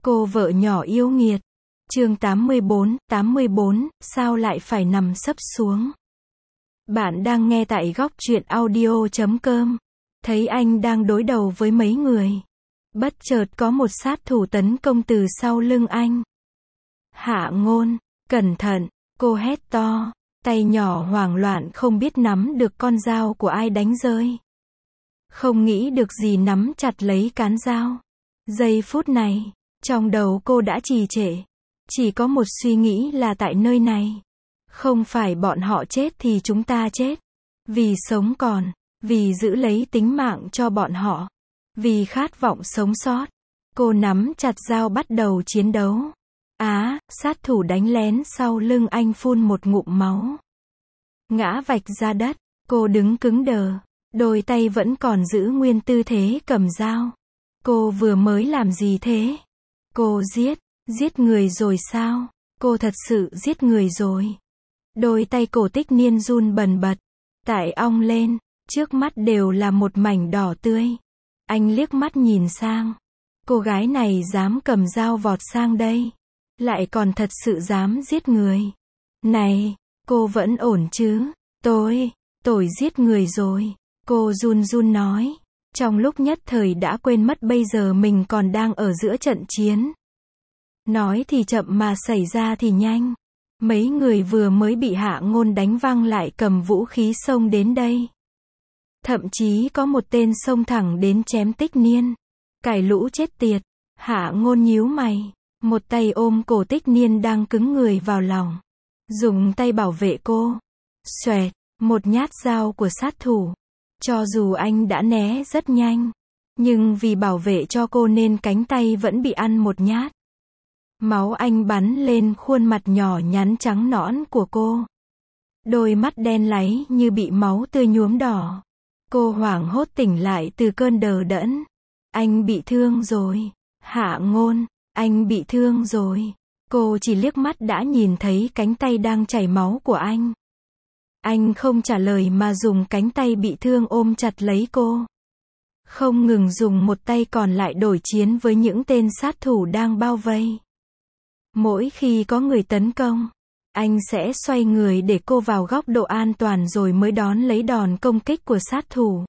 Cô vợ nhỏ yêu nghiệt. Chương 84, sao lại phải nằm sấp xuống? Bạn đang nghe tại góc truyện audio.com. Thấy anh đang đối đầu với mấy người. Bất chợt có một sát thủ tấn công từ sau lưng anh. Hạ Ngôn, cẩn thận, cô hét to, tay nhỏ hoảng loạn không biết nắm được con dao của ai đánh rơi. Không nghĩ được gì nắm chặt lấy cán dao. Giây phút này, trong đầu cô đã trì trệ. Chỉ có một suy nghĩ là tại nơi này. Không phải bọn họ chết thì chúng ta chết. Vì sống còn, vì giữ lấy tính mạng cho bọn họ. Vì khát vọng sống sót. Cô nắm chặt dao bắt đầu chiến đấu. Sát thủ đánh lén sau lưng anh phun một ngụm máu. Ngã vạch ra đất, cô đứng cứng đờ. Đôi tay vẫn còn giữ nguyên tư thế cầm dao. Cô vừa mới làm gì thế? Cô giết người rồi sao? Cô thật sự giết người rồi. Đôi tay Cổ Tích Niên run bần bật. Tại ong lên, trước mắt đều là một mảnh đỏ tươi. Anh liếc mắt nhìn sang. Cô gái này dám cầm dao vọt sang đây. Lại còn thật sự dám giết người. Này, cô vẫn ổn chứ? Tôi giết người rồi. Cô run run nói. Trong lúc nhất thời đã quên mất bây giờ mình còn đang ở giữa trận chiến. Nói thì chậm mà xảy ra thì nhanh. Mấy người vừa mới bị Hạ Ngôn đánh văng lại cầm vũ khí xông đến đây. Thậm chí có một tên xông thẳng đến chém Tích Niên. Cải lũ chết tiệt. Hạ Ngôn nhíu mày. Một tay ôm cổ Tích Niên đang cứng người vào lòng. Dùng tay bảo vệ cô. Xoẹt, một nhát dao của sát thủ. Cho dù anh đã né rất nhanh. Nhưng vì bảo vệ cho cô nên cánh tay vẫn bị ăn một nhát. Máu anh bắn lên khuôn mặt nhỏ nhắn trắng nõn của cô. Đôi mắt đen láy như bị máu tươi nhuốm đỏ. Cô hoảng hốt tỉnh lại từ cơn đờ đẫn. Anh bị thương rồi. Hạ Ngôn, anh bị thương rồi. Cô chỉ liếc mắt đã nhìn thấy cánh tay đang chảy máu của anh. Anh không trả lời mà dùng cánh tay bị thương ôm chặt lấy cô. Không ngừng dùng một tay còn lại đổi chiến với những tên sát thủ đang bao vây. Mỗi khi có người tấn công, anh sẽ xoay người để cô vào góc độ an toàn rồi mới đón lấy đòn công kích của sát thủ.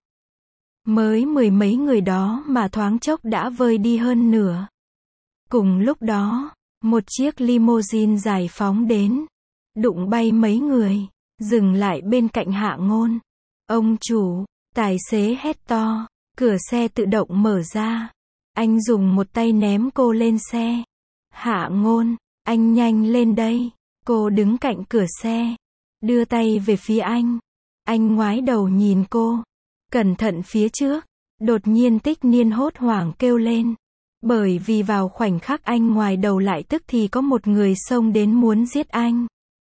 Mới mười mấy người đó mà thoáng chốc đã vơi đi hơn nửa. Cùng lúc đó, một chiếc limousine dài phóng đến, đụng bay mấy người, dừng lại bên cạnh Hạ Ngôn. Ông chủ, tài xế hét to, cửa xe tự động mở ra. Anh dùng một tay ném cô lên xe. Hạ Ngôn, anh nhanh lên đây. Cô đứng cạnh cửa xe, đưa tay về phía anh. Anh ngoái đầu nhìn cô. Cẩn thận phía trước. Đột nhiên Tích Niên hốt hoảng kêu lên. Bởi vì vào khoảnh khắc anh ngoài đầu lại tức thì có một người xông đến muốn giết anh.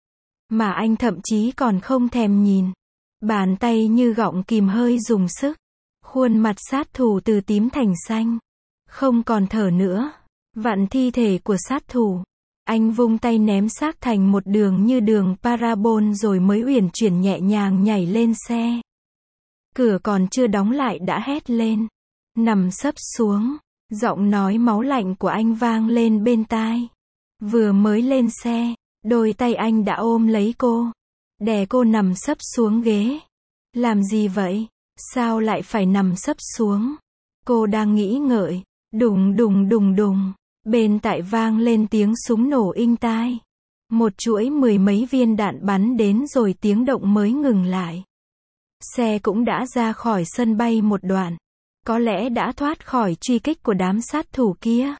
Mà anh thậm chí còn không thèm nhìn. Bàn tay như gọng kìm hơi dùng sức. Khuôn mặt sát thủ từ tím thành xanh. Không còn thở nữa. Vặn thi thể của sát thủ. Anh vung tay ném xác thành một đường như đường parabol rồi mới uyển chuyển nhẹ nhàng nhảy lên xe. Cửa còn chưa đóng lại đã hét lên. Nằm sấp xuống. Giọng nói máu lạnh của anh vang lên bên tai. Vừa mới lên xe, đôi tay anh đã ôm lấy cô. Đè cô nằm sấp xuống ghế. Làm gì vậy? Sao lại phải nằm sấp xuống? Cô đang nghĩ ngợi. Đùng đùng đùng đùng. Bên tai vang lên tiếng súng nổ inh tai. Một chuỗi mười mấy viên đạn bắn đến rồi tiếng động mới ngừng lại. Xe cũng đã ra khỏi sân bay một đoạn. Có lẽ đã thoát khỏi truy kích của đám sát thủ kia.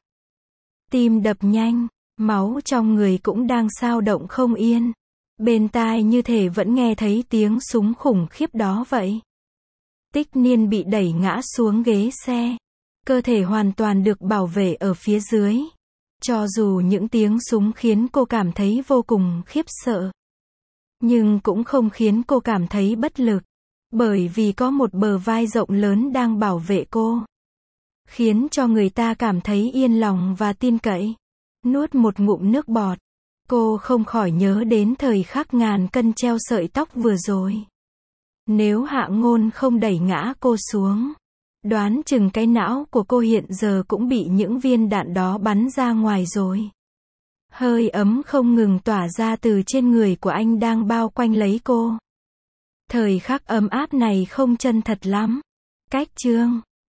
Tim đập nhanh, máu trong người cũng đang xao động không yên. Bên tai như thể vẫn nghe thấy tiếng súng khủng khiếp đó vậy. Tích Niên bị đẩy ngã xuống ghế xe. Cơ thể hoàn toàn được bảo vệ ở phía dưới. Cho dù những tiếng súng khiến cô cảm thấy vô cùng khiếp sợ. Nhưng cũng không khiến cô cảm thấy bất lực. Bởi vì có một bờ vai rộng lớn đang bảo vệ cô. Khiến cho người ta cảm thấy yên lòng và tin cậy. Nuốt một ngụm nước bọt. Cô không khỏi nhớ đến thời khắc ngàn cân treo sợi tóc vừa rồi. Nếu Hạ Ngôn không đẩy ngã cô xuống, Đoán chừng cái não của cô hiện giờ cũng bị những viên đạn đó bắn ra ngoài rồi. Hơi ấm không ngừng tỏa ra từ trên người của anh đang bao quanh lấy cô. Thời khắc ấm áp này không chân thật lắm. Cách chương